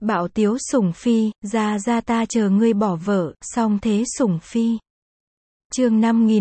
Bạo tiếu sủng phi, ra ta chờ ngươi bỏ vợ, song thế sủng phi. Chương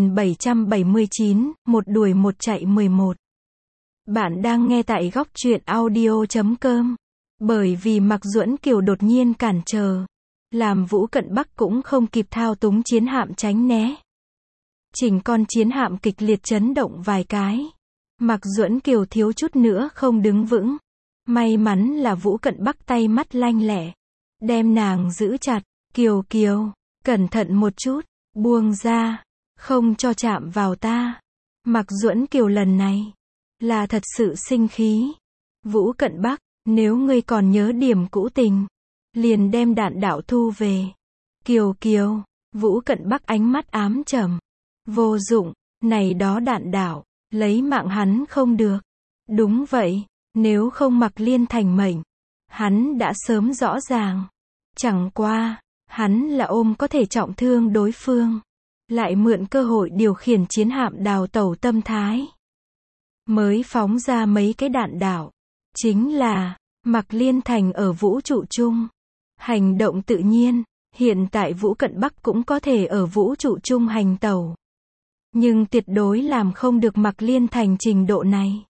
5779, một đuổi một chạy 11. Bạn đang nghe tại góc truyện audio.com. Bởi vì Mạc Duẫn Kiều đột nhiên cản trở, làm Vũ Cận Bắc cũng không kịp thao túng chiến hạm tránh né. Chỉnh con chiến hạm kịch liệt chấn động vài cái. Mạc Duẫn Kiều thiếu chút nữa không đứng vững. May mắn là Vũ Cận Bắc tay mắt lanh lẹ, đem nàng giữ chặt. Kiều, cẩn thận một chút, buông ra, không cho chạm vào ta. Mạc Duẫn Kiều lần này là thật sự sinh khí. Vũ Cận Bắc, nếu ngươi còn nhớ điểm cũ tình, liền đem đạn đạo thu về. Kiều, Vũ Cận Bắc ánh mắt ám trầm. Vô dụng, này đó đạn đạo, lấy mạng hắn không được. Đúng vậy, nếu không Mạc Liên Thành mệnh, hắn đã sớm rõ ràng. Chẳng qua, hắn là ôm có thể trọng thương đối phương, lại mượn cơ hội điều khiển chiến hạm đào tẩu tâm thái, mới phóng ra mấy cái đạn đạo. Chính là, Mạc Liên Thành ở vũ trụ chung, hành động tự nhiên, hiện tại Vũ Cận Bắc cũng có thể ở vũ trụ chung hành tẩu. Nhưng tuyệt đối làm không được Mạc Liên Thành trình độ này.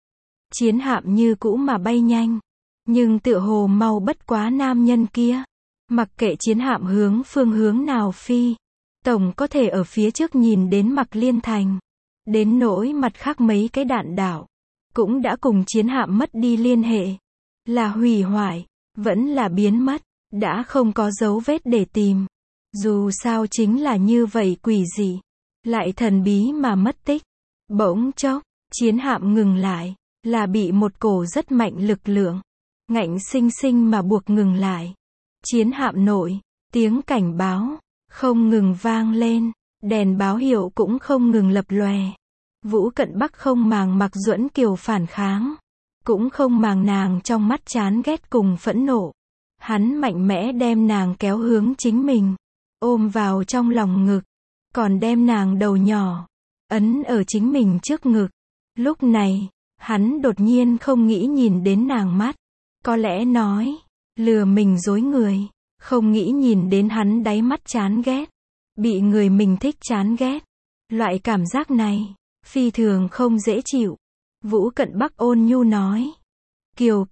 Chiến hạm như cũ mà bay nhanh, nhưng tựa hồ mau bất quá nam nhân kia. Mặc kệ chiến hạm hướng phương hướng nào phi, tổng có thể ở phía trước nhìn đến Mạc Liên Thành. Đến nỗi mặt khác mấy cái đạn đạo, cũng đã cùng chiến hạm mất đi liên hệ. Là hủy hoại, vẫn là biến mất, đã không có dấu vết để tìm. Dù sao chính là như vậy quỷ dị, lại thần bí mà mất tích. Bỗng chốc, chiến hạm ngừng lại, là bị một cổ rất mạnh lực lượng ngạnh sinh sinh mà buộc ngừng lại. Chiến hạm nội, tiếng cảnh báo không ngừng vang lên, đèn báo hiệu cũng không ngừng lập lòe. Vũ Cận Bắc không màng Mạc Duẫn Kiều phản kháng, cũng không màng nàng trong mắt chán ghét cùng phẫn nộ. Hắn mạnh mẽ đem nàng kéo hướng chính mình, ôm vào trong lòng ngực, còn đem nàng đầu nhỏ ấn ở chính mình trước ngực. Lúc này, hắn đột nhiên không nghĩ nhìn đến nàng mắt. Có lẽ nói, lừa mình dối người, không nghĩ nhìn đến hắn đáy mắt chán ghét, bị người mình thích chán ghét. Loại cảm giác này, phi thường không dễ chịu. Vũ Cận Bắc ôn nhu nói. Kiều,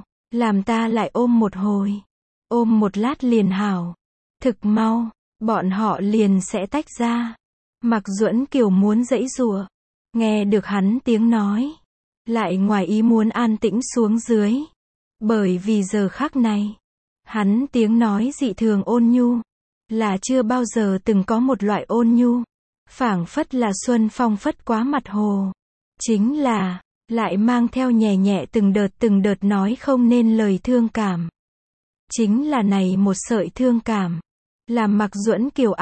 làm ta lại ôm một hồi. Ôm một lát liền hảo. Thực mau, bọn họ liền sẽ tách ra. Mạc Duẫn Kiều muốn giãy giụa, nghe được hắn tiếng nói, lại ngoài ý muốn an tĩnh xuống dưới. Bởi vì giờ khắc này, hắn tiếng nói dị thường ôn nhu, là chưa bao giờ từng có một loại ôn nhu, phảng phất là xuân phong phất quá mặt hồ. Chính là, lại mang theo nhẹ nhẹ từng đợt nói không nên lời thương cảm. Chính là này một sợi thương cảm, làm Mạc Duẫn Kiều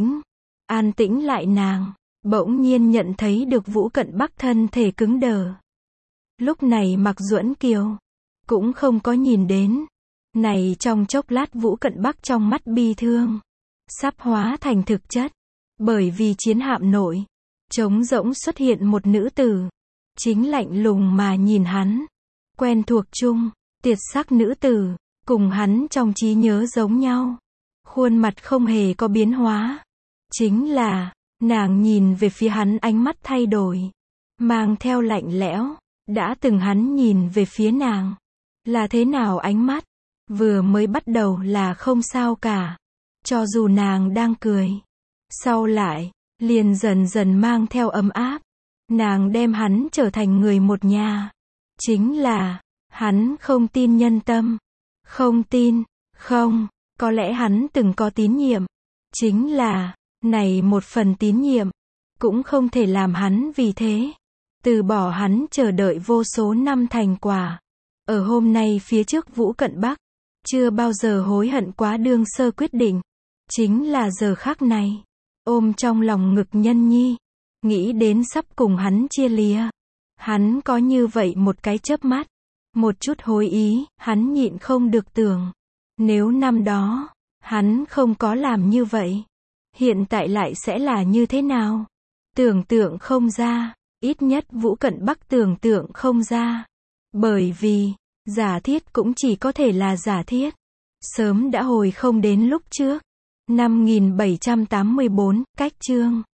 an tĩnh lại nàng, bỗng nhiên nhận thấy được Vũ Cận Bắc thân thể cứng đờ. Lúc này Mạc Duẫn Kiều cũng không có nhìn đến. Này trong chốc lát Vũ Cận Bắc trong mắt bi thương sắp hóa thành thực chất. Bởi vì chiến hạm nội trống rỗng xuất hiện một nữ tử, chính lạnh lùng mà nhìn hắn. Quen thuộc chung, tuyệt sắc nữ tử, cùng hắn trong trí nhớ giống nhau. Khuôn mặt không hề có biến hóa. Chính là, nàng nhìn về phía hắn ánh mắt thay đổi, mang theo lạnh lẽo. Đã từng hắn nhìn về phía nàng, là thế nào ánh mắt? Vừa mới bắt đầu là không sao cả, cho dù nàng đang cười. Sau lại, liền dần dần mang theo ấm áp. Nàng đem hắn trở thành người một nhà. Chính là, hắn không tin nhân tâm. Không tin, không, có lẽ hắn từng có tín nhiệm. Chính là, này một phần tín nhiệm, cũng không thể làm hắn vì thế từ bỏ hắn chờ đợi vô số năm thành quả. Ở hôm nay phía trước Vũ Cận Bắc, chưa bao giờ hối hận quá đương sơ quyết định. Chính là giờ khắc này, ôm trong lòng ngực nhân nhi, nghĩ đến sắp cùng hắn chia lìa. Hắn có như vậy một cái chớp mắt, một chút hối ý, hắn nhịn không được tưởng. Nếu năm đó, hắn không có làm như vậy, hiện tại lại sẽ là như thế nào? Tưởng tượng không ra. Ít nhất Vũ Cận Bắc tưởng tượng không ra. Bởi vì, giả thiết cũng chỉ có thể là giả thiết. Sớm đã hồi không đến lúc trước. 5784, cách chương